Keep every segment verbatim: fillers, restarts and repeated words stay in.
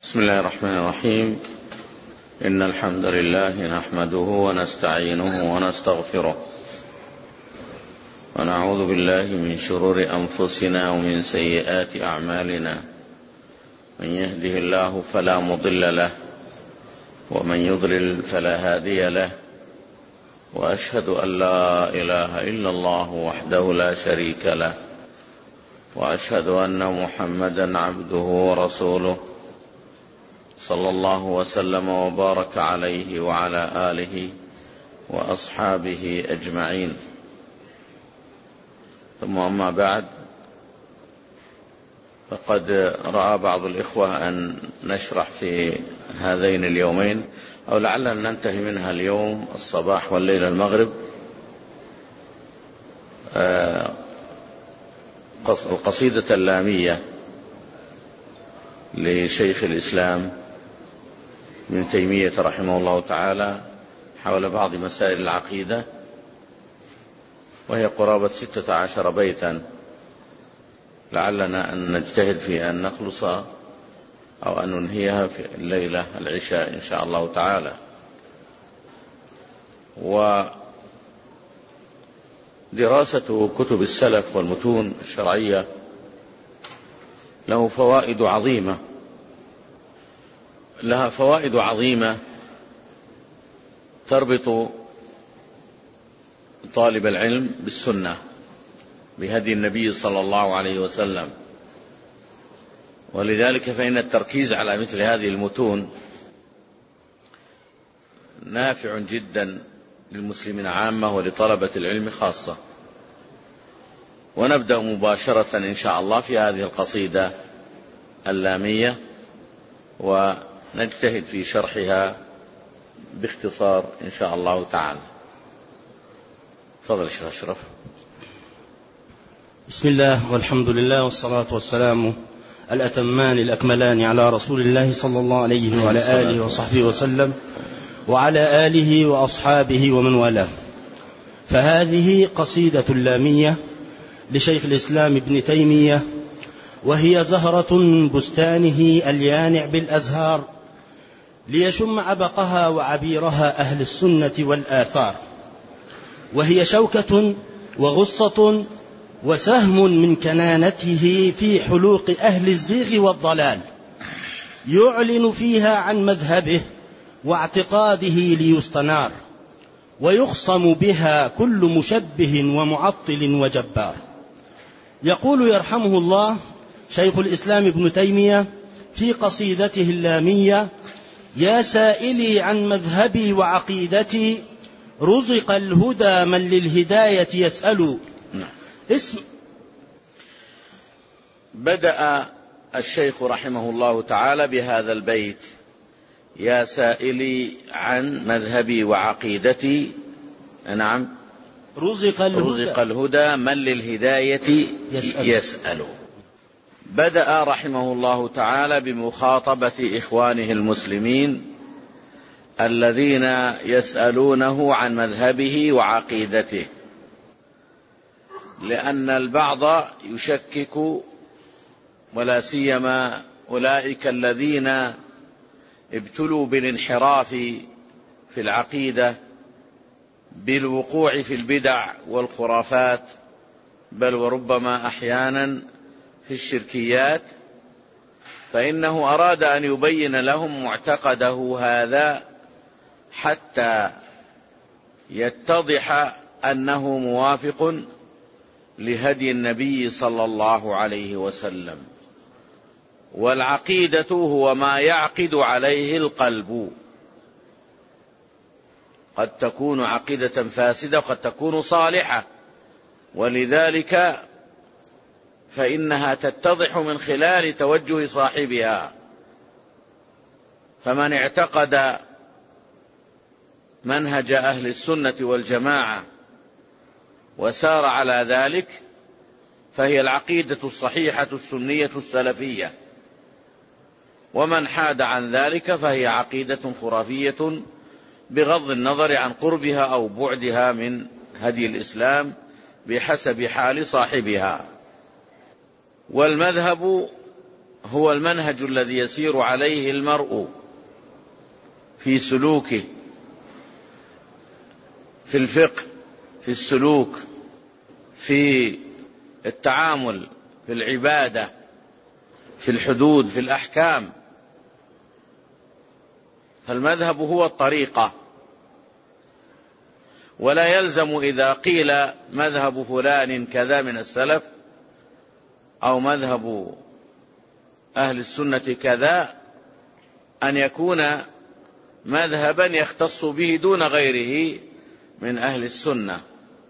بسم الله الرحمن الرحيم. إن الحمد لله نحمده ونستعينه ونستغفره ونعوذ بالله من شرور أنفسنا ومن سيئات أعمالنا. من يهده الله فلا مضل له ومن يضلل فلا هادي له، وأشهد أن لا إله إلا الله وحده لا شريك له، وأشهد أن محمدا عبده ورسوله صلى الله وسلم وبارك عليه وعلى آله وأصحابه أجمعين. ثم أما بعد، فقد رأى بعض الإخوة أن نشرح في هذين اليومين، أو لعلنا ننتهي منها اليوم الصباح والليل المغرب، القصيدة اللامية لشيخ الإسلام ابن تيمية رحمه الله تعالى حول بعض مسائل العقيدة، وهي قرابة ستة عشر بيتا. لعلنا أن نجتهد في أن نخلص أو أن ننهيها في الليلة العشاء إن شاء الله تعالى. ودراسة كتب السلف والمتون الشرعية له فوائد عظيمة لها فوائد عظيمة تربط طالب العلم بالسنة بهدي النبي صلى الله عليه وسلم. ولذلك فإن التركيز على مثل هذه المتون نافع جدا للمسلمين عامة ولطلبة العلم خاصة. ونبدأ مباشرة إن شاء الله في هذه القصيدة اللامية، ونجتهد في شرحها باختصار إن شاء الله تعالى. تفضل شيخ أشرف. بسم الله والحمد لله والصلاة والسلام الأتمان الأكملان على رسول الله صلى الله عليه وعلى آله وصحبه وسلم وعلى آله وأصحابه ومن والاه. فهذه قصيدة لامية لشيخ الإسلام ابن تيمية، وهي زهرة بستانه اليانع بالأزهار، ليشم عبقها وعبيرها أهل السنة والآثار. وهي شوكة وغصة وسهم من كنانته في حلوق أهل الزيغ والضلال، يعلن فيها عن مذهبه واعتقاده ليستنار، ويخصم بها كل مشبه ومعطل وجبار. يقول يرحمه الله شيخ الإسلام ابن تيمية في قصيدته اللامية: يا سائلي عن مذهبي وعقيدتي، رزق الهدى من للهداية يسأل. اسم بدأ الشيخ رحمه الله تعالى بهذا البيت: يا سائلي عن مذهبي وعقيدتي، نعم، رزق الهدى, رزق الهدى من للهداية يسأل. يسأل. بدأ رحمه الله تعالى بمخاطبة إخوانه المسلمين الذين يسألونه عن مذهبه وعقيدته، لأن البعض يشكك، ولا سيما أولئك الذين ابتلوا بالانحراف في العقيدة بالوقوع في البدع والخرافات، بل وربما أحيانا في الشركيات، فإنه أراد أن يبين لهم معتقده هذا حتى يتضح أنه موافق لهدي النبي صلى الله عليه وسلم. والعقيدة هو ما يعقد عليه القلب، قد تكون عقيدة فاسدة وقد تكون صالحة، ولذلك فإنها تتضح من خلال توجه صاحبها. فمن اعتقد منهج أهل السنة والجماعة وسار على ذلك فهي العقيدة الصحيحة السنية السلفية، ومن حاد عن ذلك فهي عقيدة خرافية بغض النظر عن قربها أو بعدها من هدي الإسلام بحسب حال صاحبها. والمذهب هو المنهج الذي يسير عليه المرء في سلوكه، في الفقه، في السلوك، في التعامل، في العبادة، في الحدود، في الأحكام. فالمذهب هو الطريقة، ولا يلزم إذا قيل مذهب فلان كذا من السلف أو مذهب أهل السنة كذا أن يكون مذهبا يختص به دون غيره من أهل السنة،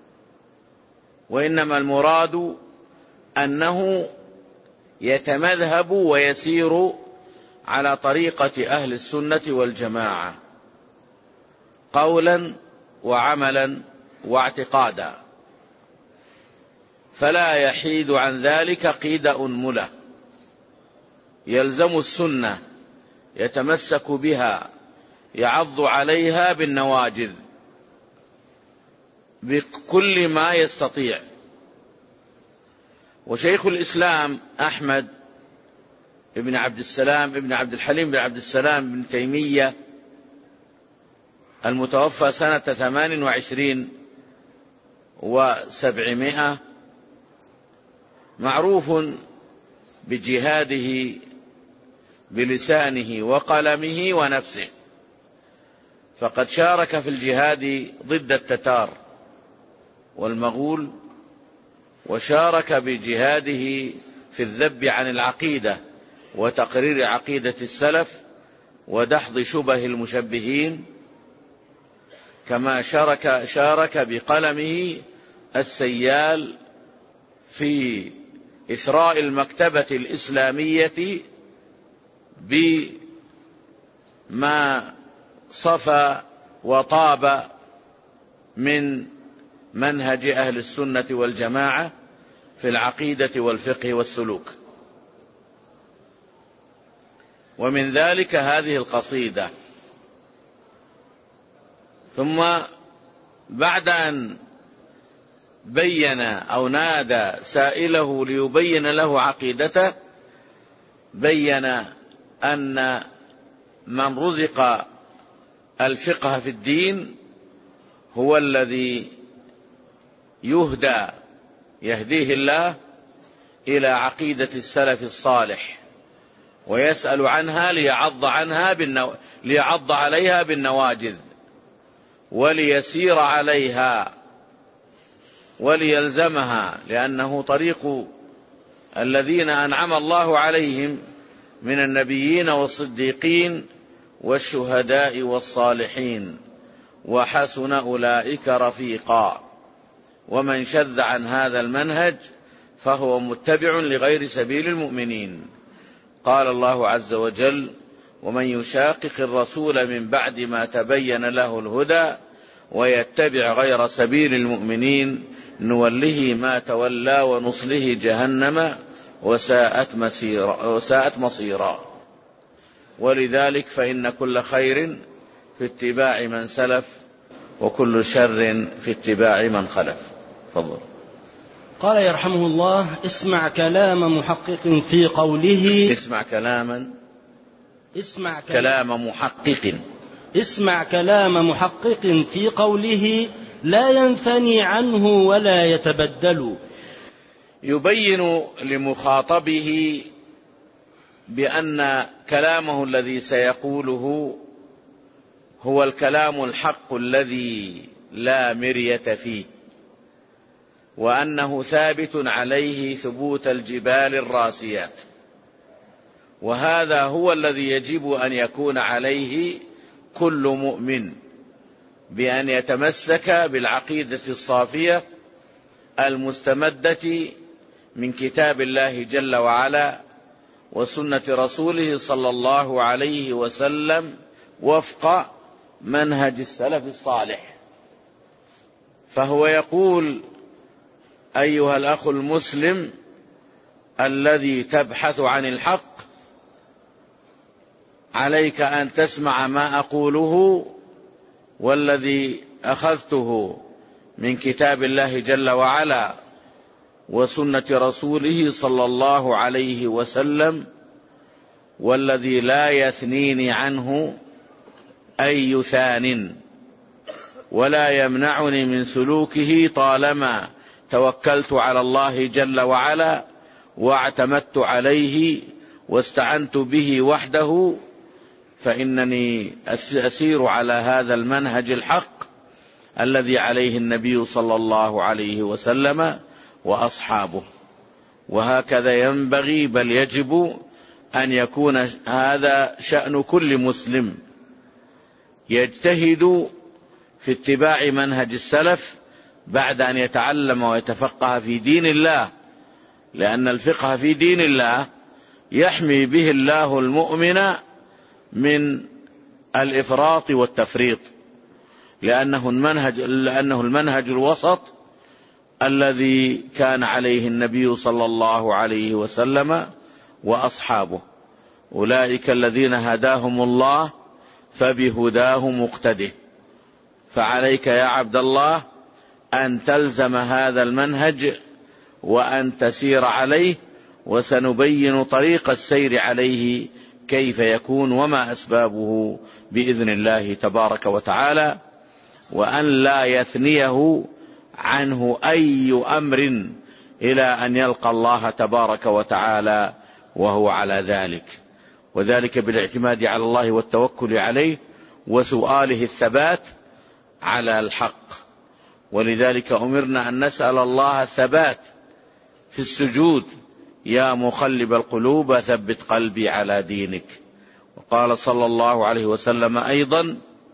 وإنما المراد أنه يتمذهب ويسير على طريقة أهل السنة والجماعة قولا وعملا واعتقادا، فلا يحيد عن ذلك قيد أنملة. يلزم السنة، يتمسك بها، يعض عليها بالنواجذ بكل ما يستطيع. وشيخ الإسلام أحمد ابن عبد السلام ابن عبد الحليم بن عبد السلام بن تيمية المتوفى سنة ثمان وعشرين وسبعمائة معروف بجهاده بلسانه وقلمه ونفسه، فقد شارك في الجهاد ضد التتار والمغول، وشارك بجهاده في الذب عن العقيدة وتقرير عقيدة السلف ودحض شبه المشبهين، كما شارك, شارك بقلمه السيال في إثراء المكتبة الإسلامية بما صفى وطاب من منهج أهل السنة والجماعة في العقيدة والفقه والسلوك. ومن ذلك هذه القصيدة. ثم بعد أن بين أو نادى سائله ليبين له عقيدته، بين أن من رزق الفقه في الدين هو الذي يهدى يهديه الله إلى عقيدة السلف الصالح، ويسأل عنها ليعض عنها بالنو... ليعض عليها بالنواجذ وليسير عليها وليلزمها، لأنه طريق الذين أنعم الله عليهم من النبيين والصديقين والشهداء والصالحين، وحسن أولئك رفيقا. ومن شذ عن هذا المنهج فهو متبع لغير سبيل المؤمنين. قال الله عز وجل: ومن يشاقق الرسول من بعد ما تبين له الهدى ويتبع غير سبيل المؤمنين نوله ما تولى ونصله جهنم وساءت مصيرا, وساءت مصيرا. ولذلك فإن كل خير في اتباع من سلف وكل شر في اتباع من خلف. فضل. قال يرحمه الله: اسمع كلام محقق في قوله اسمع كلاما اسمع كلام, كلام محقق اسمع كلام محقق في قوله لا ينثني عنه ولا يتبدل. يبين لمخاطبه بأن كلامه الذي سيقوله هو الكلام الحق الذي لا مرية فيه، وأنه ثابت عليه ثبوت الجبال الراسيات، وهذا هو الذي يجب أن يكون عليه كل مؤمن، بأن يتمسك بالعقيدة الصافية المستمدة من كتاب الله جل وعلا وسنة رسوله صلى الله عليه وسلم وفق منهج السلف الصالح. فهو يقول: أيها الأخ المسلم الذي تبحث عن الحق، عليك أن تسمع ما أقوله والذي أخذته من كتاب الله جل وعلا وسنة رسوله صلى الله عليه وسلم والذي لا يثنيني عنه أي ثان، ولا يمنعني من سلوكه طالما توكلت على الله جل وعلا واعتمدت عليه واستعنت به وحده، فإنني أسير على هذا المنهج الحق الذي عليه النبي صلى الله عليه وسلم وأصحابه. وهكذا ينبغي بل يجب أن يكون هذا شأن كل مسلم يجتهد في اتباع منهج السلف بعد أن يتعلم ويتفقه في دين الله، لأن الفقه في دين الله يحمي به الله المؤمن من الإفراط والتفريط، لأنه المنهج, لأنه المنهج الوسط الذي كان عليه النبي صلى الله عليه وسلم وأصحابه. أولئك الذين هداهم الله فبهداه مقتده. فعليك يا عبد الله أن تلزم هذا المنهج وأن تسير عليه، وسنبين طريق السير عليه كيف يكون وما أسبابه بإذن الله تبارك وتعالى، وأن لا يثنيه عنه أي أمر إلى أن يلقى الله تبارك وتعالى وهو على ذلك، وذلك بالاعتماد على الله والتوكل عليه وسؤاله الثبات على الحق. ولذلك أمرنا أن نسأل الله الثبات في السجود، يا مقلب القلوب ثبت قلبي على دينك. وقال صلى الله عليه وسلم أيضا: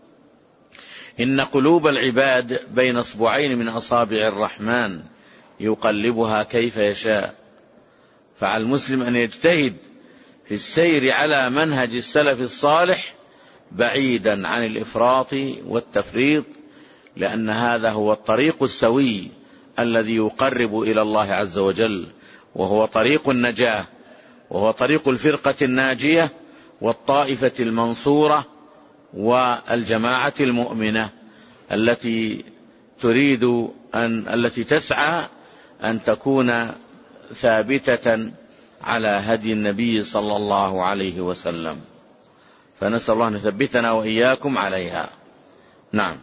إن قلوب العباد بين اصبعين من أصابع الرحمن يقلبها كيف يشاء. فعلى المسلم أن يجتهد في السير على منهج السلف الصالح بعيدا عن الإفراط والتفريط، لأن هذا هو الطريق السوي الذي يقرب إلى الله عز وجل، وهو طريق النجاة، وهو طريق الفرقة الناجية والطائفة المنصورة والجماعة المؤمنة التي تريد أن التي تسعى أن تكون ثابتة على هدي النبي صلى الله عليه وسلم. فنسأل الله أن يثبتنا وإياكم عليها. نعم.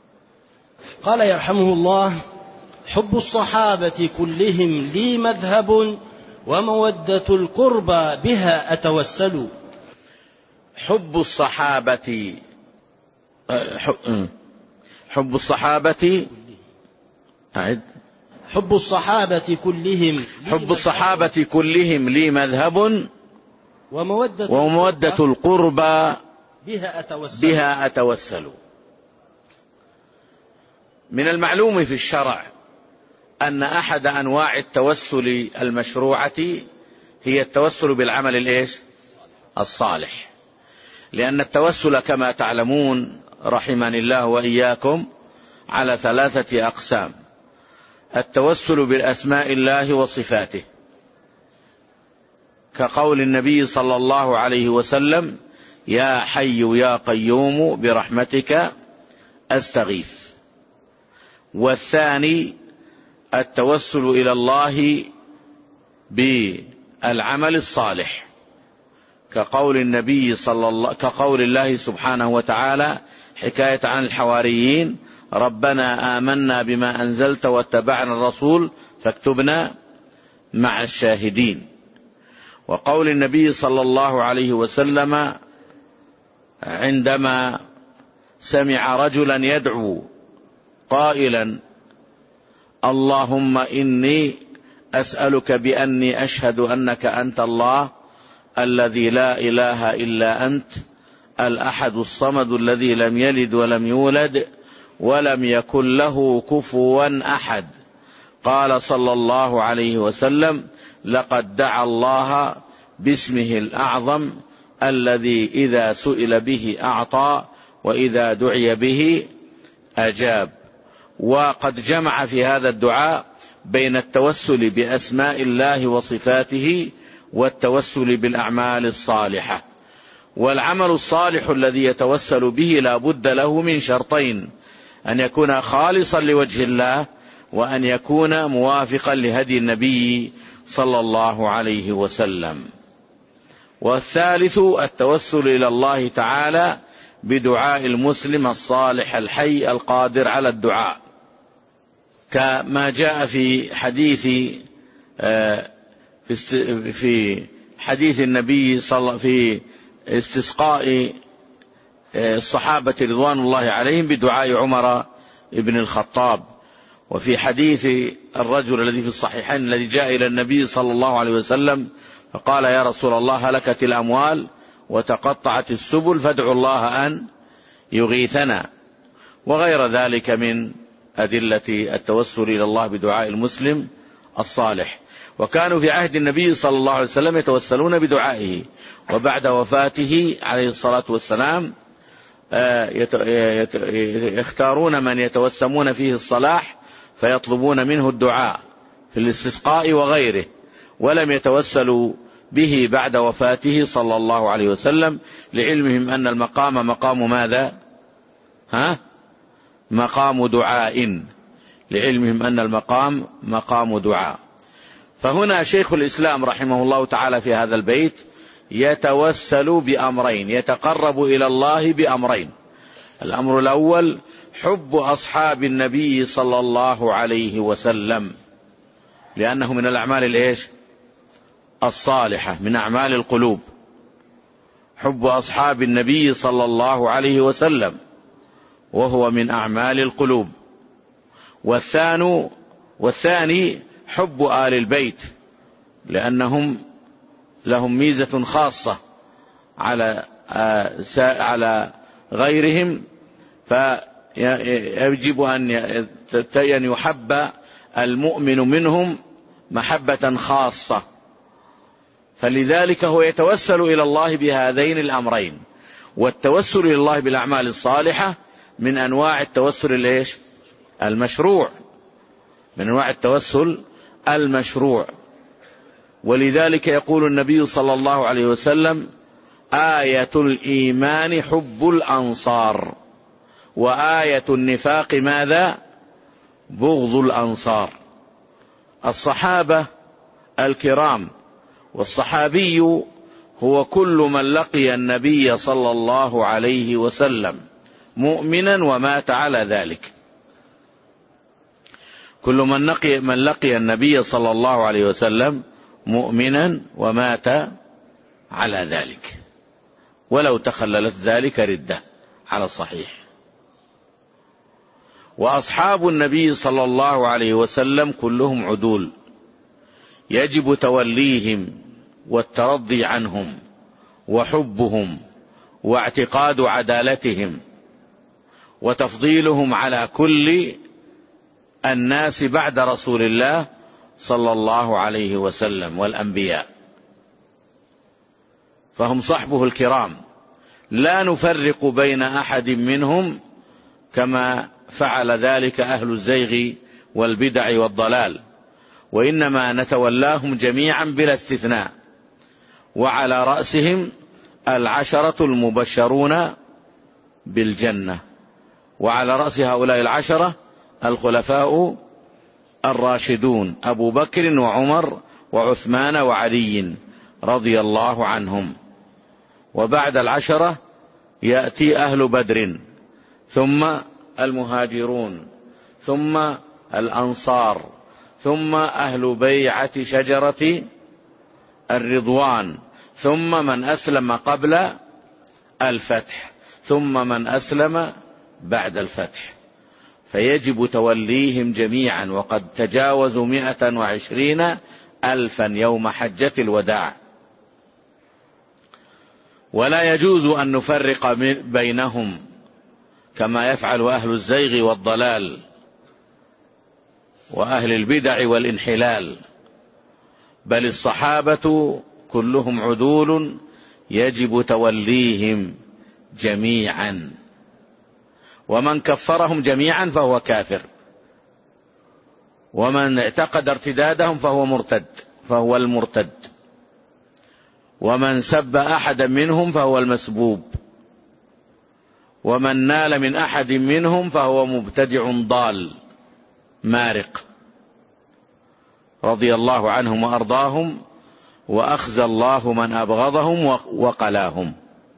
قال يرحمه الله: حب الصحابة كلهم لي مذهب، ومودة القربى بها أتوسل. حب الصحابة حب الصحابة أعد حب الصحابة كلهم حب الصحابة كلهم لي مذهب، ومودة, ومودة القربى بها أتوسل. بها أتوسل. من المعلوم في الشرع أن أحد أنواع التوسل المشروعة هي التوسل بالعمل الإيش؟ الصالح. لأن التوسل كما تعلمون رحمني الله وإياكم على ثلاثة أقسام: التوسل بالأسماء الله وصفاته، كقول النبي صلى الله عليه وسلم: يا حي يا قيوم برحمتك أستغيث. والثاني التوسل إلى الله بالعمل الصالح، كقول النبي صلى الله كقول الله سبحانه وتعالى حكاية عن الحواريين: ربنا آمنا بما أنزلت واتبعنا الرسول فاكتبنا مع الشاهدين. وقول النبي صلى الله عليه وسلم عندما سمع رجلا يدعو قائلا: اللهم إني أسألك بأني أشهد أنك أنت الله الذي لا إله إلا أنت الأحد الصمد الذي لم يلد ولم يولد ولم يكن له كفوا أحد. قال صلى الله عليه وسلم: لقد دعا الله باسمه الأعظم الذي إذا سئل به أعطى وإذا دعي به أجاب. وقد جمع في هذا الدعاء بين التوسل بأسماء الله وصفاته والتوسل بالأعمال الصالحة. والعمل الصالح الذي يتوسل به لا بد له من شرطين: أن يكون خالصا لوجه الله، وأن يكون موافقا لهدي النبي صلى الله عليه وسلم. والثالث التوسل إلى الله تعالى بدعاء المسلم الصالح الحي القادر على الدعاء، كما جاء في حديث في حديث النبي صلى في استسقاء الصحابة رضوان الله عليهم بدعاء عمر بن الخطاب، وفي حديث الرجل الذي في الصحيحين الذي جاء إلى النبي صلى الله عليه وسلم فقال: يا رسول الله، هلكت الأموال وتقطعت السبل فادعوا الله أن يغيثنا، وغير ذلك من أدلة التوسل إلى الله بدعاء المسلم الصالح. وكانوا في عهد النبي صلى الله عليه وسلم يتوسلون بدعائه، وبعد وفاته عليه الصلاة والسلام يختارون من يتوسمون فيه الصلاح فيطلبون منه الدعاء في الاستسقاء وغيره، ولم يتوسلوا به بعد وفاته صلى الله عليه وسلم، لعلمهم أن المقام مقام ماذا؟ ها؟ مقام دعاء، لعلمهم أن المقام مقام دعاء. فهنا شيخ الإسلام رحمه الله تعالى في هذا البيت يتوسل بأمرين، يتقرب إلى الله بأمرين. الأمر الأول حب أصحاب النبي صلى الله عليه وسلم، لأنه من الأعمال الإيش؟ الصالحة، من أعمال القلوب، حب أصحاب النبي صلى الله عليه وسلم، وهو من أعمال القلوب. والثاني والثاني حب آل البيت، لأنهم لهم ميزة خاصة على على غيرهم، فيجب أن يحب المؤمن منهم محبة خاصة، فلذلك هو يتوسل إلى الله بهذين الأمرين. والتوسل إلى الله بالأعمال الصالحة من أنواع التوسل الإيش؟ المشروع، من أنواع التوسل المشروع. ولذلك يقول النبي صلى الله عليه وسلم: آية الإيمان حب الأنصار، وآية النفاق ماذا؟ بغض الأنصار. الصحابة الكرام، والصحابي هو كل من لقي النبي صلى الله عليه وسلم مؤمنا ومات على ذلك، كل من لقي, من لقي النبي صلى الله عليه وسلم مؤمنا ومات على ذلك، ولو تخللت ذلك ردة على الصحيح. وأصحاب النبي صلى الله عليه وسلم كلهم عدول، يجب توليهم والترضي عنهم وحبهم واعتقاد عدالتهم وتفضيلهم على كل الناس بعد رسول الله صلى الله عليه وسلم والأنبياء، فهم صحبه الكرام، لا نفرق بين أحد منهم كما فعل ذلك أهل الزيغ والبدع والضلال، وإنما نتولاهم جميعا بلا استثناء، وعلى رأسهم العشرة المبشرون بالجنة، وعلى رأس هؤلاء العشرة الخلفاء الراشدون أبو بكر وعمر وعثمان وعلي رضي الله عنهم. وبعد العشرة يأتي أهل بدر، ثم المهاجرون، ثم الأنصار، ثم أهل بيعة شجرة الرضوان، ثم من أسلم قبل الفتح، ثم من أسلم بعد الفتح. فيجب توليهم جميعا، وقد تجاوزوا مئة وعشرين ألفا يوم حجة الوداع. ولا يجوز أن نفرق بينهم كما يفعل أهل الزيغ والضلال وأهل البدع والانحلال، بل الصحابة كلهم عدول يجب توليهم جميعا، ومن كفرهم جميعا فهو كافر، ومن اعتقد ارتدادهم فهو مرتد فهو المرتد، ومن سب أحدا منهم فهو المسبوب، ومن نال من أحد منهم فهو مبتدع ضال مارق، رضي الله عنهم وأرضاهم وأخزى الله من أبغضهم وقلاهم.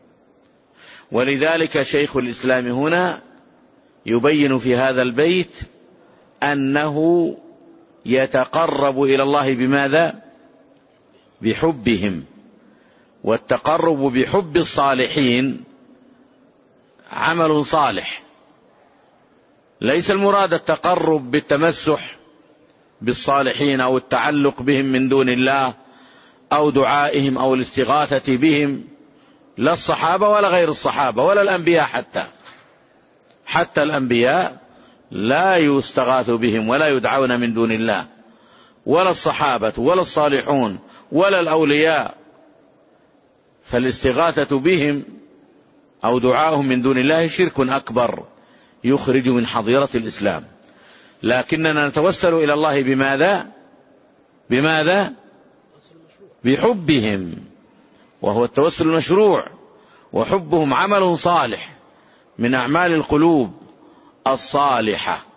ولذلك شيخ الإسلام هنا يبين في هذا البيت أنه يتقرب إلى الله بماذا؟ بحبهم. والتقرب بحب الصالحين عمل صالح، ليس المراد التقرب بالتمسح بالصالحين أو التعلق بهم من دون الله أو دعائهم أو الاستغاثة بهم، لا الصحابة ولا غير الصحابة ولا الأنبياء، حتى حتى الأنبياء لا يستغاث بهم ولا يدعون من دون الله، ولا الصحابة ولا الصالحون ولا الأولياء. فالاستغاثة بهم أو دعاؤهم من دون الله شرك أكبر يخرج من حظيرة الإسلام. لكننا نتوسل إلى الله بماذا؟ بماذا؟ بحبهم، وهو التوسل المشروع، وحبهم عمل صالح من أعمال القلوب الصالحة.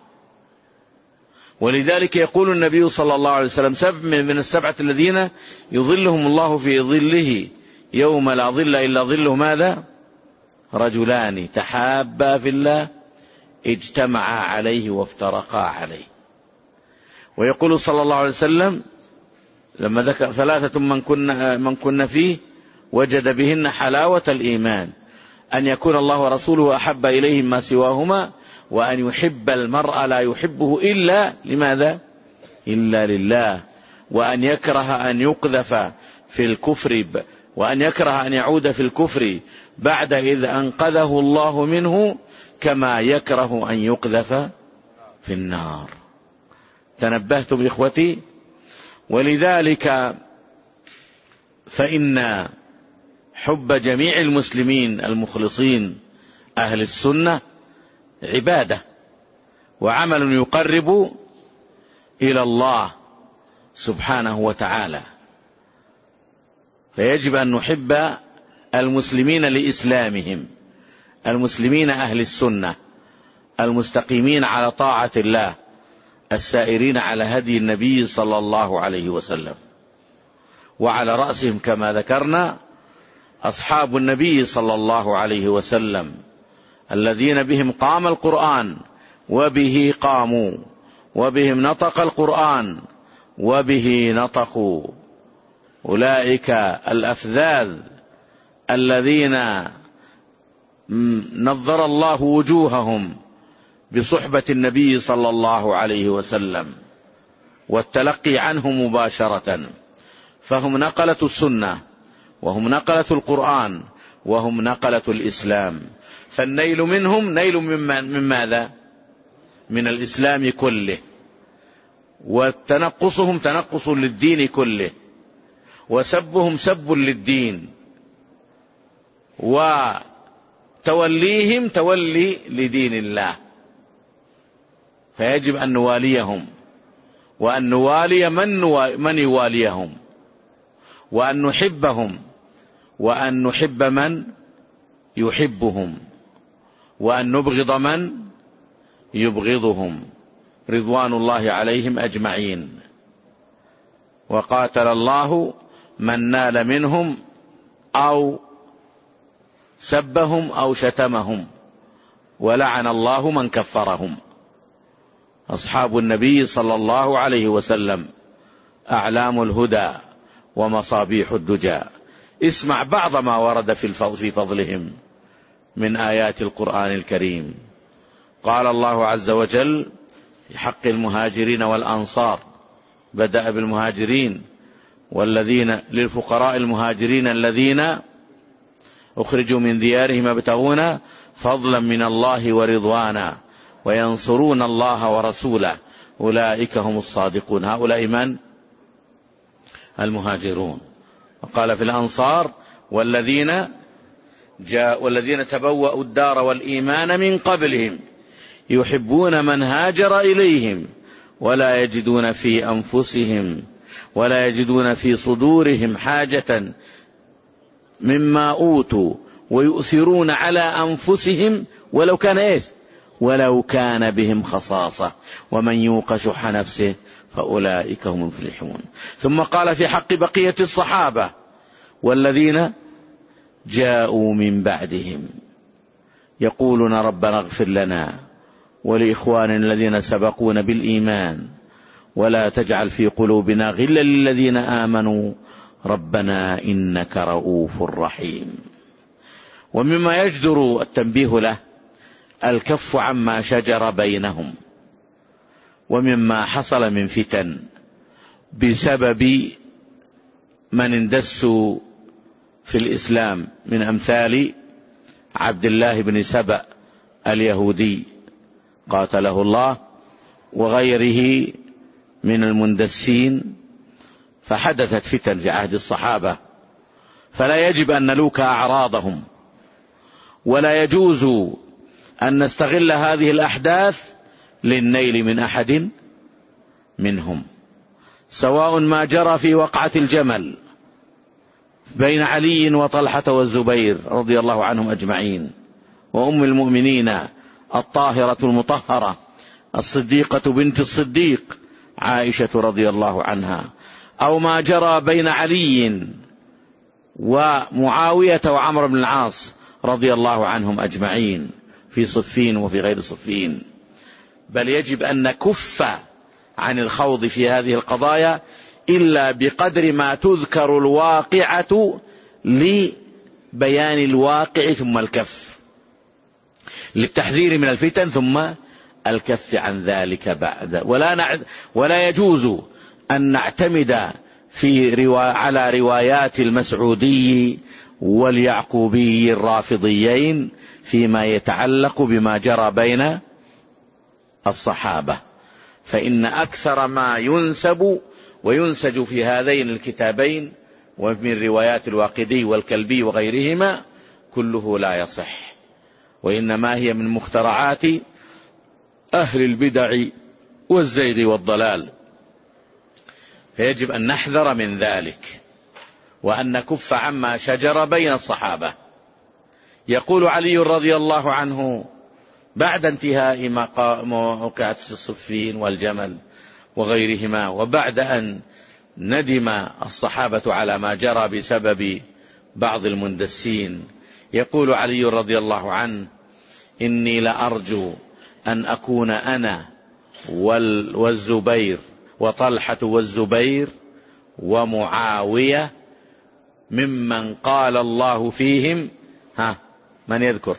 ولذلك يقول النبي صلى الله عليه وسلم: سبع من السبعة الذين يظلهم الله في ظله يوم لا ظل إلا ظله، ماذا؟ رجلان تحابا في الله اجتمعا عليه وافترقا عليه. ويقول صلى الله عليه وسلم لما ذكر ثلاثة من كنا, من كنا فيه وجد بهن حلاوة الإيمان: أن يكون الله ورسوله أحب إليهم ما سواهما، وأن يحب المرء لا يحبه إلا لماذا؟ إلا لله، وأن يكره أن يقذف في الكفر، وأن يكره أن يعود في الكفر بعد إذ أنقذه الله منه، كما يكره أن يقذف في النار. تنبهتم إخوتي؟ ولذلك فإن حب جميع المسلمين المخلصين أهل السنة عبادة وعمل يقرب إلى الله سبحانه وتعالى. فيجب أن نحب المسلمين لإسلامهم، المسلمين أهل السنة المستقيمين على طاعة الله، السائرين على هدي النبي صلى الله عليه وسلم. وعلى رأسهم كما ذكرنا أصحاب النبي صلى الله عليه وسلم، الذين بهم قام القرآن وبه قاموا، وبهم نطق القرآن وبه نطقوا. أولئك الأفذاذ الذين نظر الله وجوههم بصحبة النبي صلى الله عليه وسلم والتلقي عنه مباشرة، فهم نقلة السنة، وهم نقلة القرآن، وهم نقلة الإسلام. فالنيل منهم نيل من ماذا؟ من الإسلام كله، وتنقصهم تنقص للدين كله، وسبهم سب للدين، وتوليهم تولي لدين الله. فيجب أن نواليهم، وأن نوالي من, من يواليهم، وأن نحبهم، وأن نحب من يحبهم، وأن نبغض من يبغضهم، رضوان الله عليهم أجمعين. وقاتل الله من نال منهم أو سبهم أو شتمهم، ولعن الله من كفرهم. أصحاب النبي صلى الله عليه وسلم أعلام الهدى ومصابيح الدجى. اسمع بعض ما ورد في فضلهم من آيات القرآن الكريم. قال الله عز وجل في حق المهاجرين والأنصار، بدأ بالمهاجرين والذين للفقراء المهاجرين الذين أخرجوا من ديارهم يبتغون فضلا من الله ورضوانا وينصرون الله ورسوله أولئك هم الصادقون. هؤلاء من؟ المهاجرون. وقال في الأنصار والذين جاء والذين تبوأوا الدار والإيمان من قبلهم يحبون من هاجر إليهم ولا يجدون في أنفسهم ولا يجدون في صدورهم حاجة مما أوتوا ويؤثرون على أنفسهم ولو كان إيش؟ ولو كان بهم خصاصة ومن يوق شح نفسه فأولئك هم المفلحون. ثم قال في حق بقية الصحابة والذين جاءوا من بعدهم يقولون ربنا اغفر لنا ولإخواننا الذين سبقونا بالإيمان ولا تجعل في قلوبنا غلا للذين آمنوا ربنا إنك رؤوف رحيم. ومما يجدر التنبيه له الكف عما شجر بينهم ومما حصل من فتن بسبب من اندسوا في الإسلام من أمثال عبد الله بن سبأ اليهودي قاتله الله وغيره من المندسين، فحدثت فتن في عهد الصحابة، فلا يجب أن نلوك أعراضهم، ولا يجوز أن نستغل هذه الأحداث للنيل من أحد منهم، سواء ما جرى في وقعة الجمل بين علي وطلحة والزبير رضي الله عنهم أجمعين وأم المؤمنين الطاهرة المطهرة الصديقة بنت الصديق عائشة رضي الله عنها، أو ما جرى بين علي ومعاوية وعمر بن العاص رضي الله عنهم أجمعين في صفين وفي غير صفين. بل يجب أن نكف عن الخوض في هذه القضايا إلا بقدر ما تذكر الواقعة لبيان الواقع ثم الكف، للتحذير من الفتن ثم الكف عن ذلك بعد. ولا, نعد ولا يجوز أن نعتمد في روا على روايات المسعودي واليعقوبي الرافضيين فيما يتعلق بما جرى بين الصحابة، فإن أكثر ما ينسب وينسج في هذين الكتابين ومن روايات الواقدي والكلبي وغيرهما كله لا يصح، وإنما هي من مخترعات أهل البدع والزيغ والضلال، فيجب أن نحذر من ذلك وأن نكف عما شجر بين الصحابة. يقول علي رضي الله عنه بعد انتهاء موقعة الصفين والجمل وغيرهما، وبعد أن ندم الصحابة على ما جرى بسبب بعض المندسين، يقول علي رضي الله عنه إني لأرجو أن أكون أنا والزبير وطلحة والزبير ومعاوية ممن قال الله فيهم، ها من يذكر؟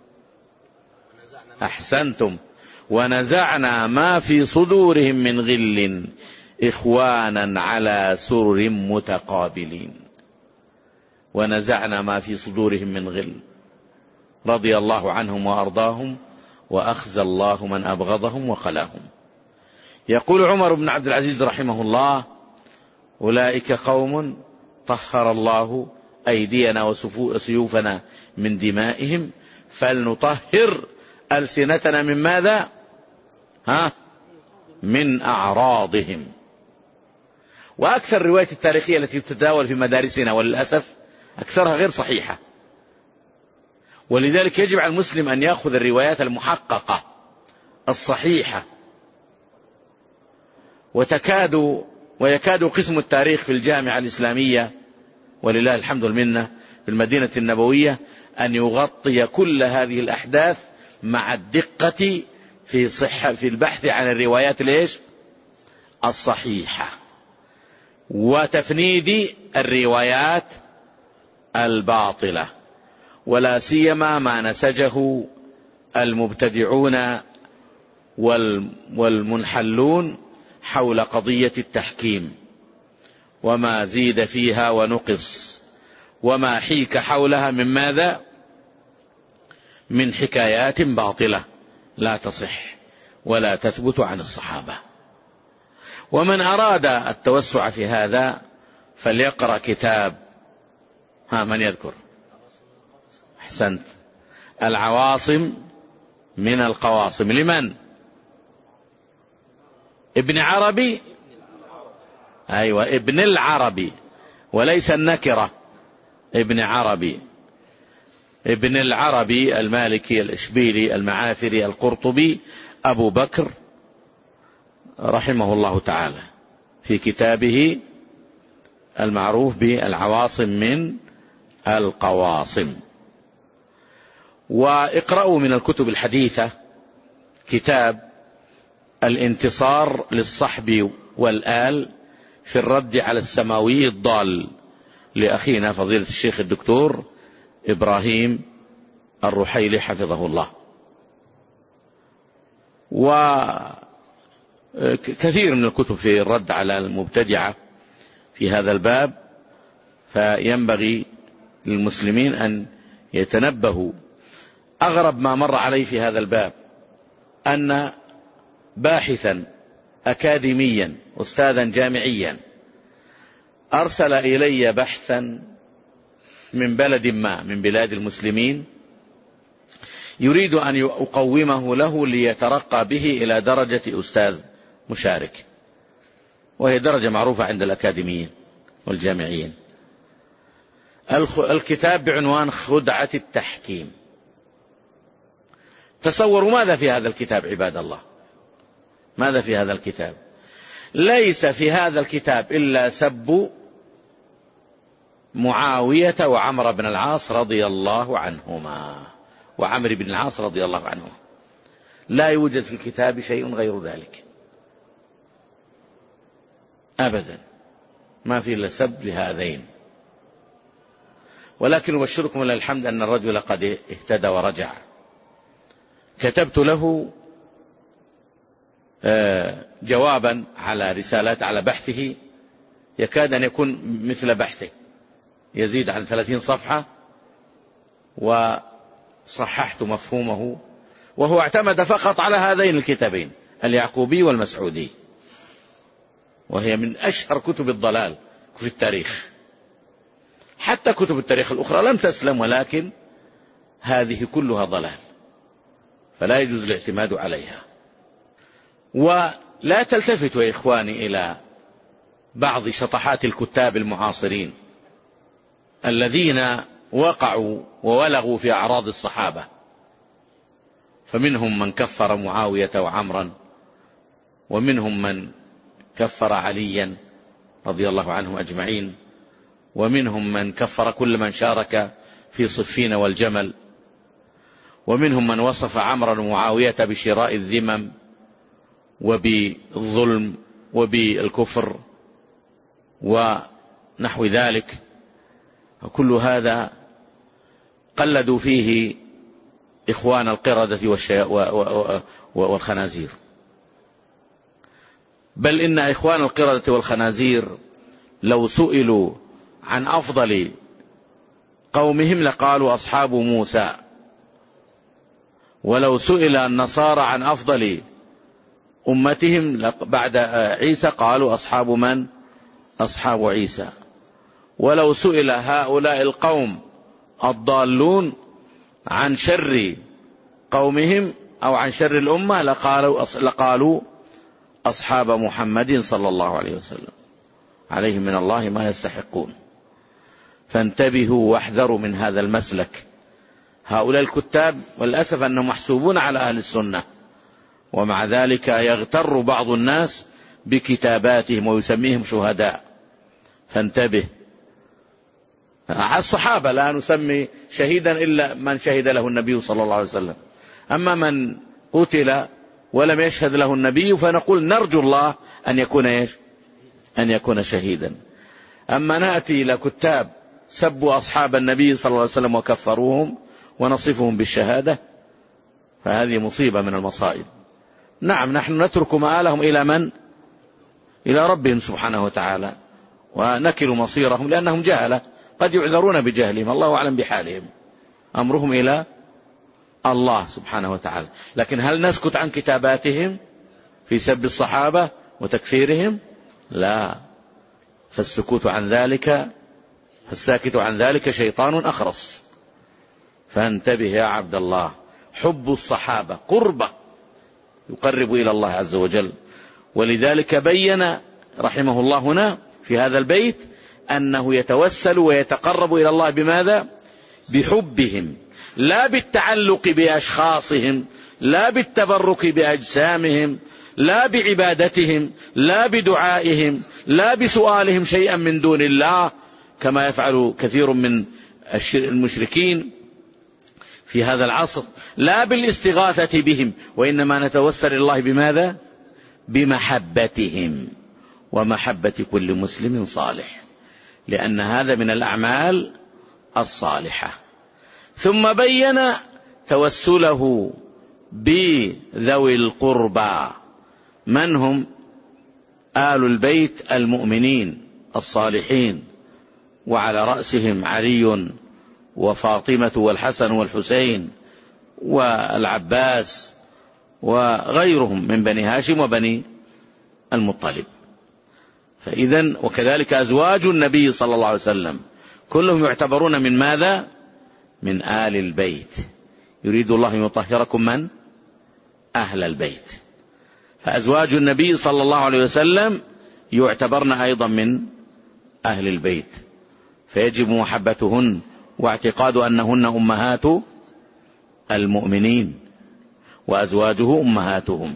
أحسنتم، ونزعنا ما في صدورهم من غل إخوانا على سرر متقابلين. ونزعنا ما في صدورهم من غل، رضي الله عنهم وأرضاهم وأخزى الله من أبغضهم وخلاهم. يقول عمر بن عبد العزيز رحمه الله أولئك قوم طهر الله أيدينا وسيوفنا من دمائهم فلنطهر ألسنتنا من ماذا؟ ها؟ من أعراضهم. وأكثر الروايات التاريخية التي تتداول في مدارسنا وللأسف أكثرها غير صحيحة، ولذلك يجب على المسلم أن يأخذ الروايات المحققة الصحيحة. وتكاد ويكاد قسم التاريخ في الجامعة الإسلامية ولله الحمد والمنة في المدينة النبوية أن يغطي كل هذه الأحداث مع الدقة في صحة في البحث عن الروايات الإيش الصحيحة وتفنيد الروايات الباطلة، ولا سيما ما نسجه المبتدعون والمنحلون حول قضية التحكيم وما زيد فيها ونقص وما حيك حولها من ماذا؟ من حكايات باطلة لا تصح ولا تثبت عن الصحابة. ومن أراد التوسع في هذا فليقرأ كتاب، ها من يذكر؟ أحسنت، العواصم من القواصم لمن؟ ابن عربي، أيوة ابن العربي وليس النكرة، ابن عربي. ابن العربي المالكي الإشبيلي المعافري القرطبي أبو بكر رحمه الله تعالى في كتابه المعروف بالعواصم من القواصم. واقرأوا من الكتب الحديثة كتاب الانتصار للصحب والآل في الرد على السماوي الضال لأخينا فضيلة الشيخ الدكتور إبراهيم الرحيلي حفظه الله. وكثير من الكتب في الرد على المبتدعة في هذا الباب، فينبغي للمسلمين أن يتنبهوا. أغرب ما مر علي في هذا الباب أن باحثا أكاديميا أستاذا جامعيا أرسل إلي بحثا من بلد ما من بلاد المسلمين يريد أن أقومه له ليترقى به إلى درجة أستاذ مشارك، وهي درجة معروفة عند الأكاديميين والجامعيين. الكتاب بعنوان خدعة التحكيم. تصوروا ماذا في هذا الكتاب عباد الله، ماذا في هذا الكتاب؟ ليس في هذا الكتاب إلا سب معاوية وعمر بن العاص رضي الله عنهما وعمر بن العاص رضي الله عنهما، لا يوجد في الكتاب شيء غير ذلك أبدا، ما في إلا سب لهذين. ولكن أبشركم لله الحمد أن الرجل قد اهتدى ورجع. كتبت له جوابا على رسالات على بحثه يكاد أن يكون مثل بحثه، يزيد عن ثلاثين صفحة، وصححت مفهومه، وهو اعتمد فقط على هذين الكتابين اليعقوبي والمسعودي، وهي من أشهر كتب الضلال في التاريخ. حتى كتب التاريخ الأخرى لم تسلم، ولكن هذه كلها ضلال، فلا يجوز الاعتماد عليها. ولا تلتفتوا يا إخواني إلى بعض شطحات الكتاب المعاصرين الذين وقعوا وولغوا في أعراض الصحابة، فمنهم من كفر معاوية وعمرا، ومنهم من كفر عليا رضي الله عنهم أجمعين، ومنهم من كفر كل من شارك في صفين والجمل، ومنهم من وصف عمرا ومعاوية بشراء الذمم وبالظلم وبالكفر ونحو ذلك. كل هذا قلدوا فيه إخوان القردة والخنازير، بل إن إخوان القردة والخنازير لو سئلوا عن أفضل قومهم لقالوا أصحاب موسى، ولو سئل النصارى عن أفضل أمتهم بعد عيسى قالوا أصحاب من؟ أصحاب عيسى. ولو سئل هؤلاء القوم الضالون عن شر قومهم أو عن شر الأمة لقالوا, لقالوا أصحاب محمد صلى الله عليه وسلم، عليهم من الله ما يستحقون. فانتبهوا واحذروا من هذا المسلك. هؤلاء الكتاب والأسف أنهم محسوبون على أهل السنة، ومع ذلك يغتر بعض الناس بكتاباتهم ويسميهم شهداء. فانتبه. الصحابة لا نسمي شهيدا إلا من شهد له النبي صلى الله عليه وسلم، أما من قتل ولم يشهد له النبي فنقول نرجو الله أن يكون إيش؟ أن يكون شهيدا. أما نأتي إلى كتاب سبوا أصحاب النبي صلى الله عليه وسلم وكفروهم ونصفهم بالشهادة، فهذه مصيبة من المصائب. نعم، نحن نترك مآلهم إلى من؟ إلى ربهم سبحانه وتعالى، ونكل مصيرهم لأنهم جهلة، قد يعذرون بجهلهم، الله أعلم بحالهم، أمرهم إلى الله سبحانه وتعالى. لكن هل نسكت عن كتاباتهم في سب الصحابة وتكفيرهم؟ لا، فالسكوت عن ذلك فالساكت عن ذلك شيطان أخرس. فانتبه يا عبد الله، حب الصحابة قربة يقرب إلى الله عز وجل. ولذلك بين رحمه الله هنا في هذا البيت أنه يتوسل ويتقرب إلى الله بماذا؟ بحبهم. لا بالتعلق بأشخاصهم، لا بالتبرك بأجسامهم، لا بعبادتهم، لا بدعائهم، لا بسؤالهم شيئا من دون الله كما يفعل كثير من المشركين في هذا العصر، لا بالاستغاثة بهم، وإنما نتوسل إلى الله بماذا؟ بمحبتهم ومحبة كل مسلم صالح، لأن هذا من الأعمال الصالحة. ثم بين توسله بذوي القربى، من هم؟ آل البيت المؤمنين الصالحين، وعلى رأسهم علي وفاطمة والحسن والحسين والعباس وغيرهم من بني هاشم وبني المطلب. فإذن وكذلك أزواج النبي صلى الله عليه وسلم كلهم يعتبرون من ماذا؟ من آل البيت. يريد الله أن يطهركم من؟ أهل البيت. فأزواج النبي صلى الله عليه وسلم يعتبرن أيضا من أهل البيت، فيجب محبتهن واعتقاد أنهن أمهات المؤمنين وأزواجه أمهاتهم،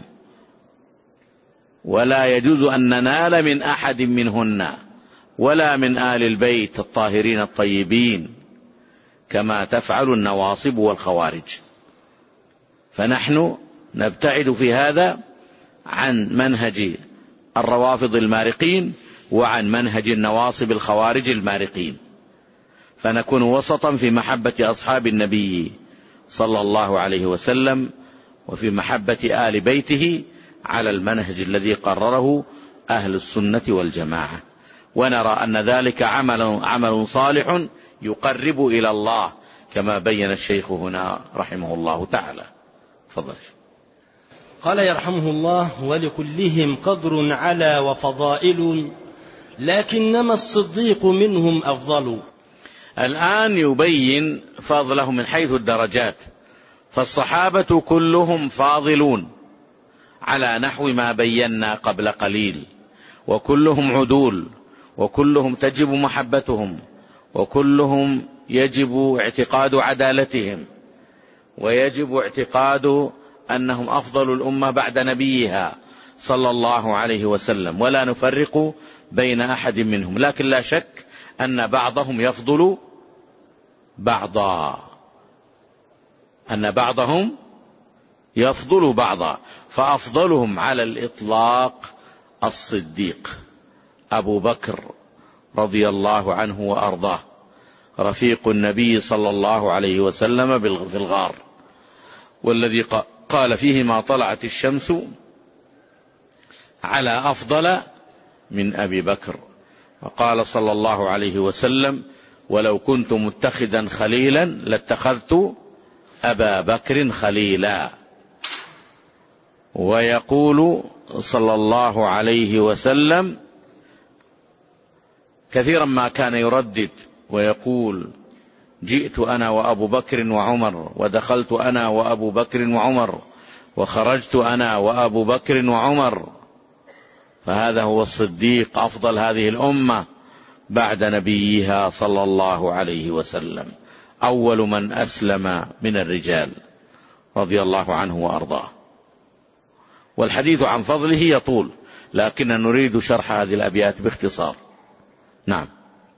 ولا يجوز أن ننال من أحد منهن ولا من آل البيت الطاهرين الطيبين كما تفعل النواصب والخوارج. فنحن نبتعد في هذا عن منهج الروافض المارقين وعن منهج النواصب الخوارج المارقين، فنكون وسطا في محبة أصحاب النبي صلى الله عليه وسلم وفي محبة آل بيته على المنهج الذي قرره أهل السنة والجماعة، ونرى أن ذلك عمل, عمل صالح يقرب إلى الله كما بين الشيخ هنا رحمه الله تعالى. فضل. قال يرحمه الله: ولكلهم قدر على وفضائل، لكنما الصديق منهم أفضل. الآن يبين فضله من حيث الدرجات، فالصحابة كلهم فاضلون على نحو ما بينا قبل قليل، وكلهم عدول، وكلهم تجب محبتهم، وكلهم يجب اعتقاد عدالتهم، ويجب اعتقاد أنهم أفضل الأمة بعد نبيها صلى الله عليه وسلم، ولا نفرق بين أحد منهم، لكن لا شك أن بعضهم يفضل بعضا، أن بعضهم يفضل بعضا، فأفضلهم على الإطلاق الصديق أبو بكر رضي الله عنه وأرضاه، رفيق النبي صلى الله عليه وسلم في الغار، والذي قال فيه: ما طلعت الشمس على أفضل من أبي بكر. وقال صلى الله عليه وسلم: ولو كنت متخذا خليلا لاتخذت أبا بكر خليلا. ويقول صلى الله عليه وسلم كثيرا ما كان يردد ويقول: جئت أنا وأبو بكر وعمر، ودخلت أنا وأبو بكر وعمر، وخرجت أنا وأبو بكر وعمر. فهذا هو الصديق أفضل هذه الأمة بعد نبيها صلى الله عليه وسلم، أول من أسلم من الرجال رضي الله عنه وأرضاه. والحديث عن فضله يطول، لكن نريد شرح هذه الأبيات باختصار. نعم.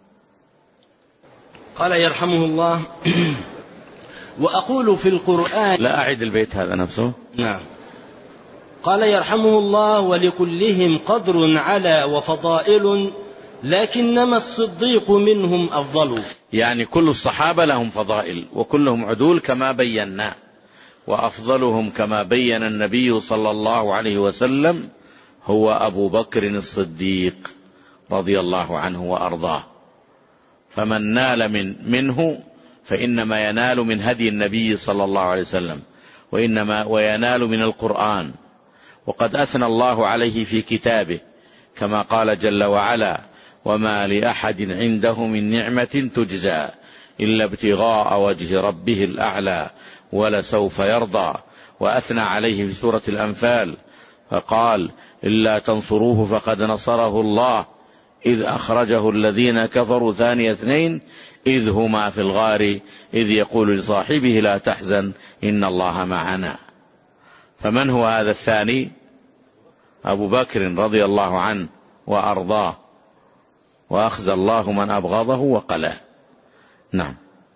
قال يرحمه الله: وأقول في القرآن. لا أعد البيت هذا نفسه. نعم. قال يرحمه الله: ولكلهم قدر على وفضائل، لكنما الصديق منهم أفضل. يعني كل الصحابة لهم فضائل، وكلهم عدول كما بينا، وأفضلهم كما بين النبي صلى الله عليه وسلم هو أبو بكر الصديق رضي الله عنه وأرضاه. فمن نال من منه فإنما ينال من هدي النبي صلى الله عليه وسلم، وإنما وينال من القرآن. وقد أثنى الله عليه في كتابه كما قال جل وعلا: وما لأحد عنده من نعمة تجزى إلا ابتغاء وجه ربه الأعلى ولسوف يرضى. وأثنى عليه في سورة الأنفال فقال: إلا تنصروه فقد نصره الله إذ أخرجه الذين كفروا ثاني اثنين إذ هما في الغار إذ يقول لصاحبه لا تحزن إن الله معنا. فمن هو هذا الثاني؟ أبو بكر رضي الله عنه وأرضاه، وأخزى الله من أبغضه وقلاه. نعم.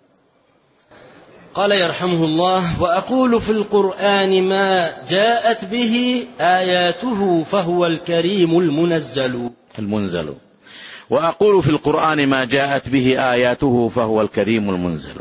قال يرحمه الله: وأقول في القرآن ما جاءت به آياته فهو الكريم المنزل المنزل وأقول في القرآن ما جاءت به آياته فهو الكريم المنزل.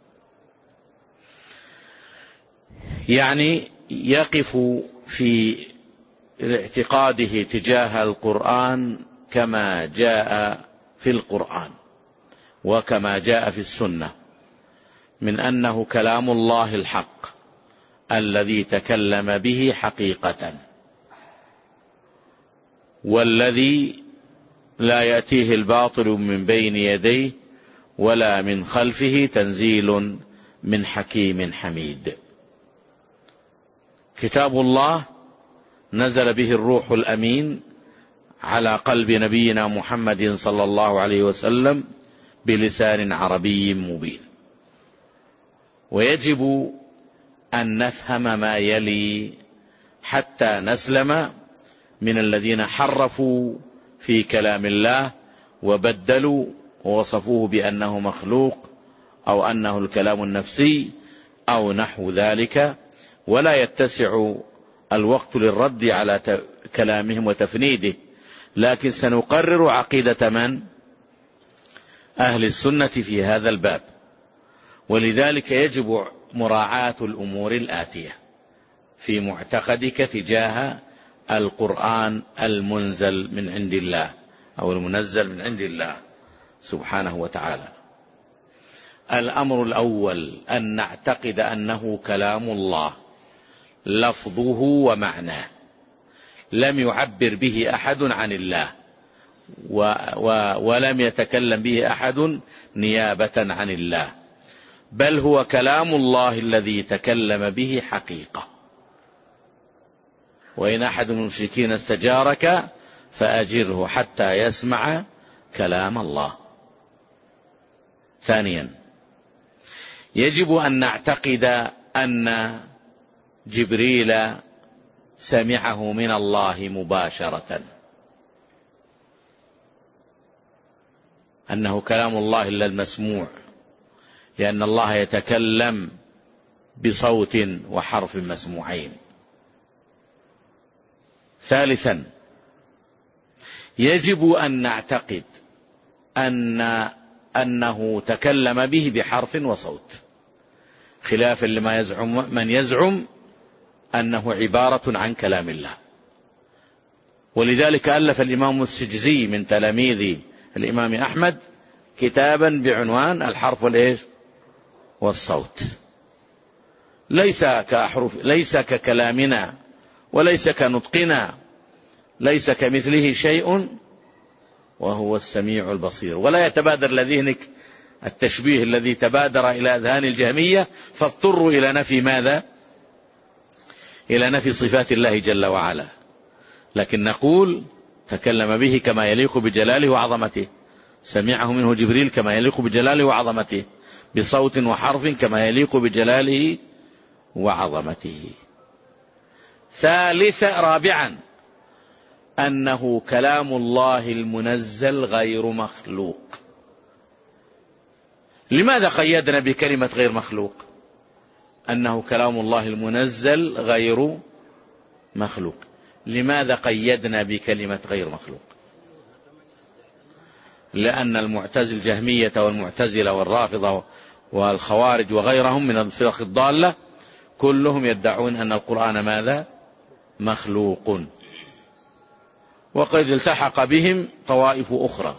يعني يقف في اعتقاده تجاه القرآن كما جاء في القرآن وكما جاء في السنة من أنه كلام الله الحق الذي تكلم به حقيقة، والذي لا يأتيه الباطل من بين يديه ولا من خلفه، تنزيل من حكيم حميد. كتاب الله نزل به الروح الأمين على قلب نبينا محمد صلى الله عليه وسلم بلسان عربي مبين. ويجب أن نفهم ما يلي حتى نسلم من الذين حرفوا في كلام الله وبدلوا ووصفوه بأنه مخلوق أو أنه الكلام النفسي أو نحو ذلك، ولا يتسع الوقت للرد على كلامهم وتفنيده، لكن سنقرر عقيدة من؟ أهل السنة في هذا الباب. ولذلك يجب مراعاة الأمور الآتية في معتقدك تجاه القرآن المنزل من عند الله أو المنزل من عند الله سبحانه وتعالى. الأمر الأول أن نعتقد أنه كلام الله لفظه ومعناه، لم يعبر به أحد عن الله و و ولم يتكلم به أحد نيابة عن الله، بل هو كلام الله الذي تكلم به حقيقة. وإن أحد من المشركين استجارك فأجره حتى يسمع كلام الله. ثانيا يجب أن نعتقد أن جبريل سمعه من الله مباشرة، أنه كلام الله إلا المسموع، لأن الله يتكلم بصوت وحرف مسموعين. ثالثا يجب أن نعتقد أن أنه تكلم به بحرف وصوت، خلافا لما يزعم من يزعم أنه عبارة عن كلام الله. ولذلك ألف الإمام السجزي من تلاميذ الإمام أحمد كتابا بعنوان الحرف والإيش والصوت. ليس كأحرف، ليس ككلامنا وليس كنطقنا، ليس كمثله شيء وهو السميع البصير. ولا يتبادر لذهنك التشبيه الذي تبادر إلى أذهان الجهمية فاضطروا إلى نفي ماذا؟ إلى نفي صفات الله جل وعلا. لكن نقول تكلم به كما يليق بجلاله وعظمته، سمعه منه جبريل كما يليق بجلاله وعظمته، بصوت وحرف كما يليق بجلاله وعظمته. ثالثا رابعا أنه كلام الله المنزل غير مخلوق. لماذا قيدنا بكلمة غير مخلوق؟ أنه كلام الله المنزل غير مخلوق. لماذا قيدنا بكلمة غير مخلوق؟ لأن المعتزلة الجهمية والمعتزلة والرافضة والخوارج وغيرهم من الفرق الضالة كلهم يدعون أن القرآن ماذا؟ مخلوق. وقد التحق بهم طوائف أخرى،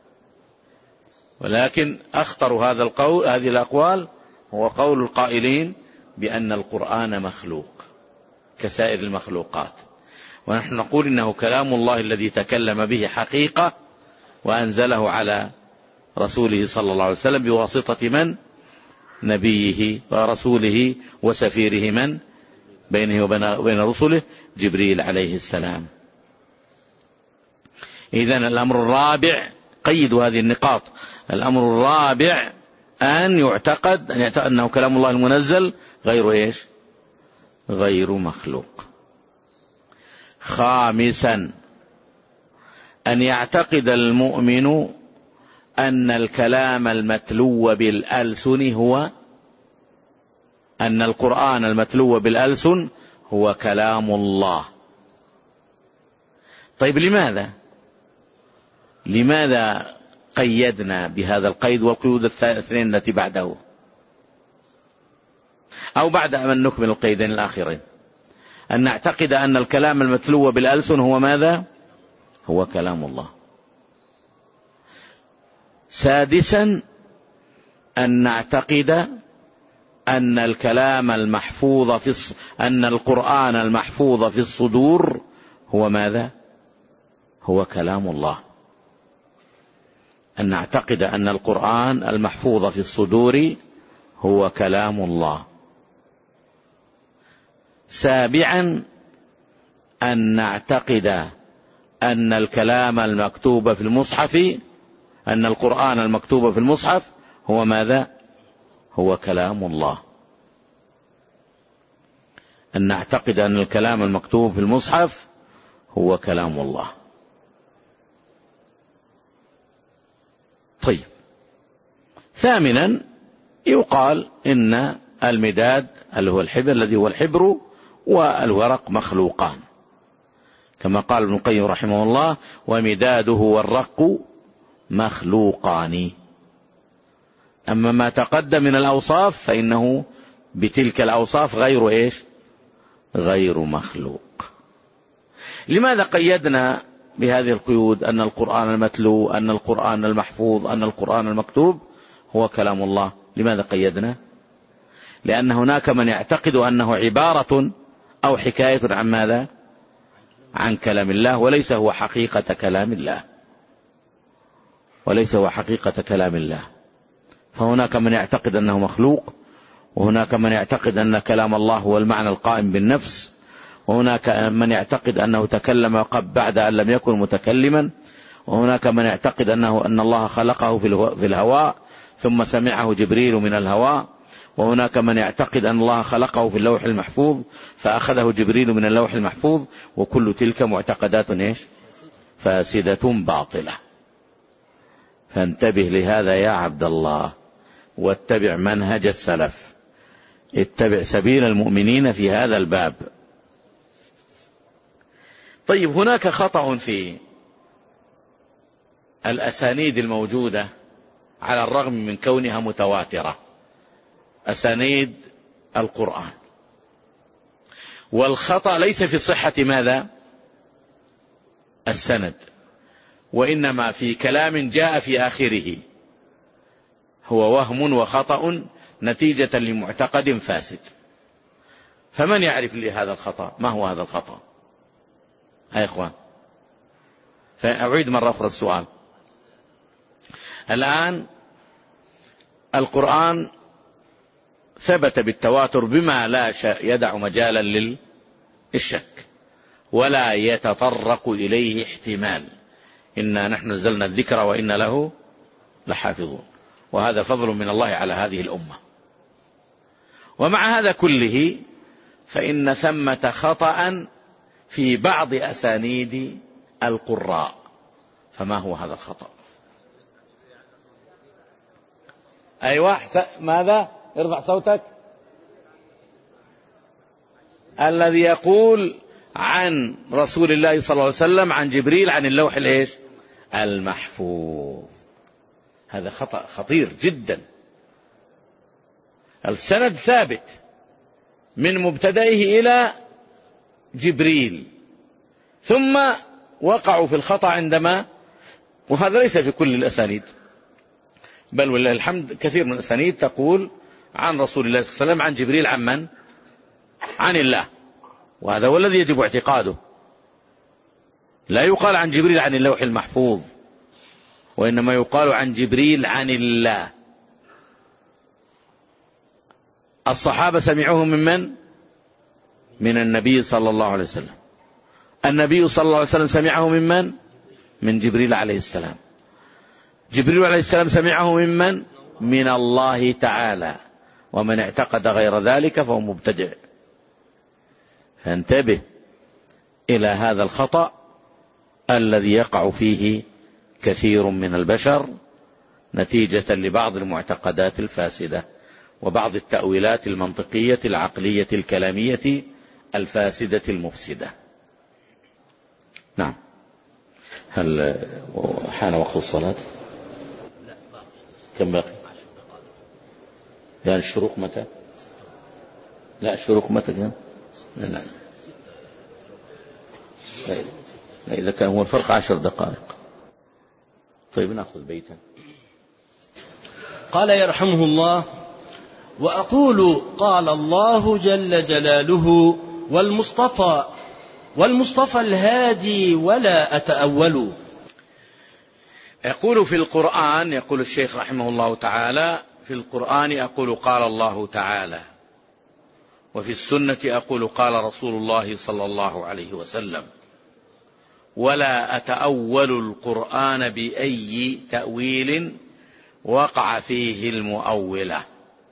ولكن أخطر هذا القول هذه الأقوال هو قول القائلين بأن القرآن مخلوق كسائر المخلوقات. ونحن نقول إنه كلام الله الذي تكلم به حقيقة وأنزله على رسوله صلى الله عليه وسلم بواسطة من؟ نبيه ورسوله وسفيره من؟ بينه وبين رسله جبريل عليه السلام. إذن الأمر الرابع، قيدوا هذه النقاط، الأمر الرابع أن يعتقد أن يعتقد أنه كلام الله المنزل غير إيش؟ غير مخلوق. خامسا أن يعتقد المؤمن أن الكلام المتلو بالألسن هو أن القرآن المتلو بالألسن هو كلام الله. طيب لماذا؟ لماذا قيدنا بهذا القيد والقيود الاثنين التي بعده، أو بعد أن نكمل القيدين الآخرين؟ أن نعتقد أن الكلام المتلو بالألسن هو ماذا؟ هو كلام الله. سادسا أن نعتقد أن الكلام المحفوظ في الص... أن القرآن المحفوظ في الصدور هو ماذا؟ هو كلام الله. أن نعتقد أن القرآن المحفوظ في الصدور هو كلام الله. سابعا أن نعتقد أن الكلام المكتوب في المصحف أن القرآن المكتوب في المصحف هو ماذا؟ هو كلام الله. أن نعتقد أن الكلام المكتوب في المصحف هو كلام الله. طيب، ثامنا يقال إن المداد اللي هو الحبر الذي هو الحبر والورق مخلوقان، كما قال ابن القيم رحمه الله: ومداده والرق مخلوقان. أما ما تقدم من الأوصاف فإنه بتلك الأوصاف غير إيش؟ غير مخلوق. لماذا قيدنا بهذه القيود أن القرآن المتلو، أن القرآن المحفوظ، أن القرآن المكتوب هو كلام الله؟ لماذا قيدنا؟ لأن هناك من يعتقد أنه عبارة أو حكاية عن ماذا؟ عن كلام الله، وليس هو حقيقة كلام الله، وليس هو حقيقة كلام الله. فهناك من يعتقد أنه مخلوق، وهناك من يعتقد أن كلام الله هو المعنى القائم بالنفس، وهناك من يعتقد أنه تكلم قبل بعد أن لم يكن متكلما، وهناك من يعتقد أنه أن الله خلقه في الهواء ثم سمعه جبريل من الهواء، وهناك من يعتقد أن الله خلقه في اللوح المحفوظ فأخذه جبريل من اللوح المحفوظ. وكل تلك معتقدات إيش؟ فاسدة باطلة. فانتبه لهذا يا عبد الله، واتبع منهج السلف، اتبع سبيل المؤمنين في هذا الباب. طيب، هناك خطأ في الأسانيد الموجودة على الرغم من كونها متواترة، أسانيد القرآن، والخطأ ليس في صحة ماذا؟ السند، وإنما في كلام جاء في آخره، هو وهم وخطأ نتيجة لمعتقد فاسد. فمن يعرف لي هذا الخطأ؟ ما هو هذا الخطأ يا إخوان؟ فأعيد مرة أخرى السؤال. الآن القرآن ثبت بالتواتر بما لا يدع مجالا للشك ولا يتطرق إليه احتمال. إنا نحن نزلنا الذكر وإنا له لحافظون، وهذا فضل من الله على هذه الأمة. ومع هذا كله فإن ثمة خطأ في بعض أسانيد القراء. فما هو هذا الخطأ؟ أيوة، ماذا؟ ارفع صوتك. الذي يقول عن رسول الله صلى الله عليه وسلم عن جبريل عن اللوح الإيش؟ المحفوظ. هذا خطأ خطير جدا. السند ثابت من مبتدئه إلى جبريل، ثم وقعوا في الخطأ عندما، وهذا ليس في كل الأسانيد، بل ولله الحمد كثير من الأسانيد تقول عن رسول الله صلى الله عليه وسلم عن جبريل عن من؟ عن الله، وهذا هو الذي يجب اعتقاده. لا يقال عن جبريل عن اللوح المحفوظ، وإنما يقال عن جبريل عن الله. الصحابة سمعوه من من؟ من النبي صلى الله عليه وسلم. النبي صلى الله عليه وسلم سمعه من من؟ من جبريل عليه السلام. جبريل عليه السلام سمعه ممن؟ من الله تعالى، ومن اعتقد غير ذلك فهو مبتدع. فانتبه إلى هذا الخطأ الذي يقع فيه كثير من البشر نتيجة لبعض المعتقدات الفاسدة وبعض التأويلات المنطقية العقلية الكلامية الفاسدة المفسدة. نعم. هل حان وقت الصلاة؟ كم باقي؟ يعني الشروق متى؟ لا الشروق متى كان؟ نعم. إذا كان هو الفرق عشر دقائق. طيب نأخذ بيتا. قال يرحمه الله: وأقول قال الله جل جلاله والمصطفى والمصطفى الهادي ولا أتأول. يقول في القرآن، يقول الشيخ رحمه الله تعالى: في القرآن أقول قال الله تعالى، وفي السنة أقول قال رسول الله صلى الله عليه وسلم، ولا أتأول القرآن بأي تأويل وقع فيه المؤولة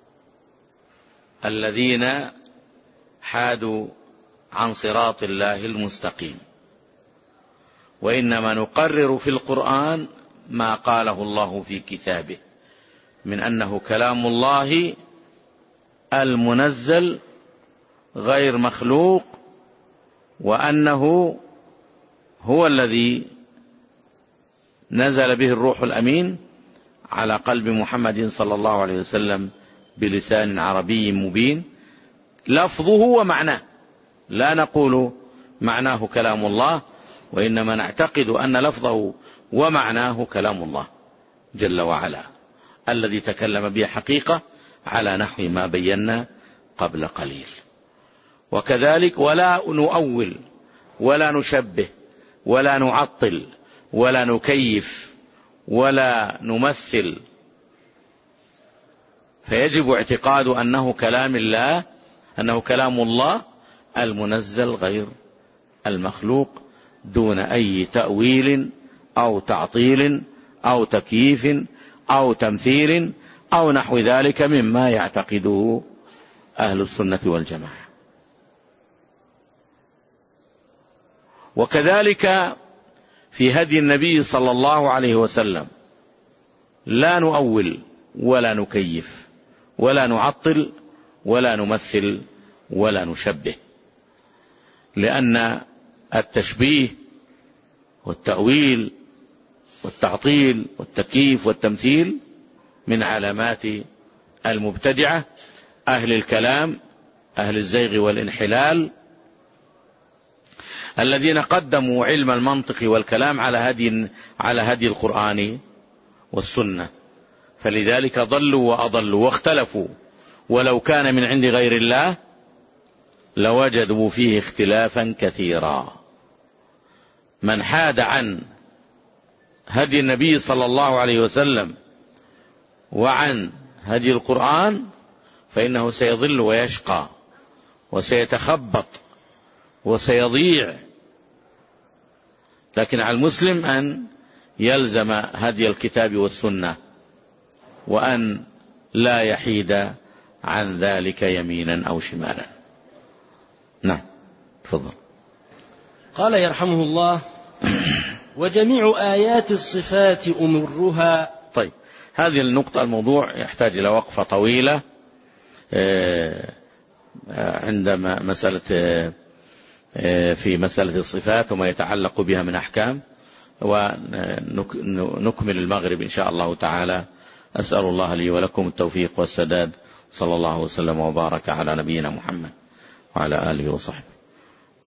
الذين حادوا عن صراط الله المستقيم، وإنما نقرر في القرآن ما قاله الله في كتابه من أنه كلام الله المنزل غير مخلوق، وأنه هو الذي نزل به الروح الأمين على قلب محمد صلى الله عليه وسلم بلسان عربي مبين لفظه ومعناه. لا نقول معناه كلام الله، وإنما نعتقد أن لفظه ومعناه كلام الله جل وعلا الذي تكلم به حقيقة على نحو ما بينا قبل قليل. وكذلك ولا نؤول ولا نشبه ولا نعطل ولا نكيف ولا نمثل، فيجب اعتقاد أنه كلام الله، أنه كلام الله المنزل غير المخلوق دون أي تأويل أو تعطيل أو تكييف أو تمثيل أو نحو ذلك مما يعتقده أهل السنة والجماعة. وكذلك في هدي النبي صلى الله عليه وسلم لا نؤول ولا نكيف ولا نعطل ولا نمثل ولا نشبه، لأن التشبيه والتأويل والتعطيل والتكييف والتمثيل من علامات المبتدعة أهل الكلام أهل الزيغ والانحلال الذين قدموا علم المنطق والكلام على هدي على هدي القرآن والسنة، فلذلك ضلوا وأضلوا واختلفوا، ولو كان من عند غير الله لوجدوا فيه اختلافا كثيرا. من حاد عن هدي النبي صلى الله عليه وسلم وعن هدي القرآن فإنه سيضل ويشقى وسيتخبط وسيضيع. لكن على المسلم أن يلزم هدي الكتاب والسنة وأن لا يحيد عن ذلك يمينا أو شمالا. نعم تفضل. قال يرحمه الله: وجميع آيات الصفات أمرها. طيب هذه النقطة الموضوع يحتاج إلى وقفة طويلة عندما مسألة في مسألة الصفات وما يتعلق بها من أحكام، ونكمل المغرب إن شاء الله تعالى. أسأل الله لي ولكم التوفيق والسداد، صلى الله وسلم وبارك على نبينا محمد وعلى آله وصحبه.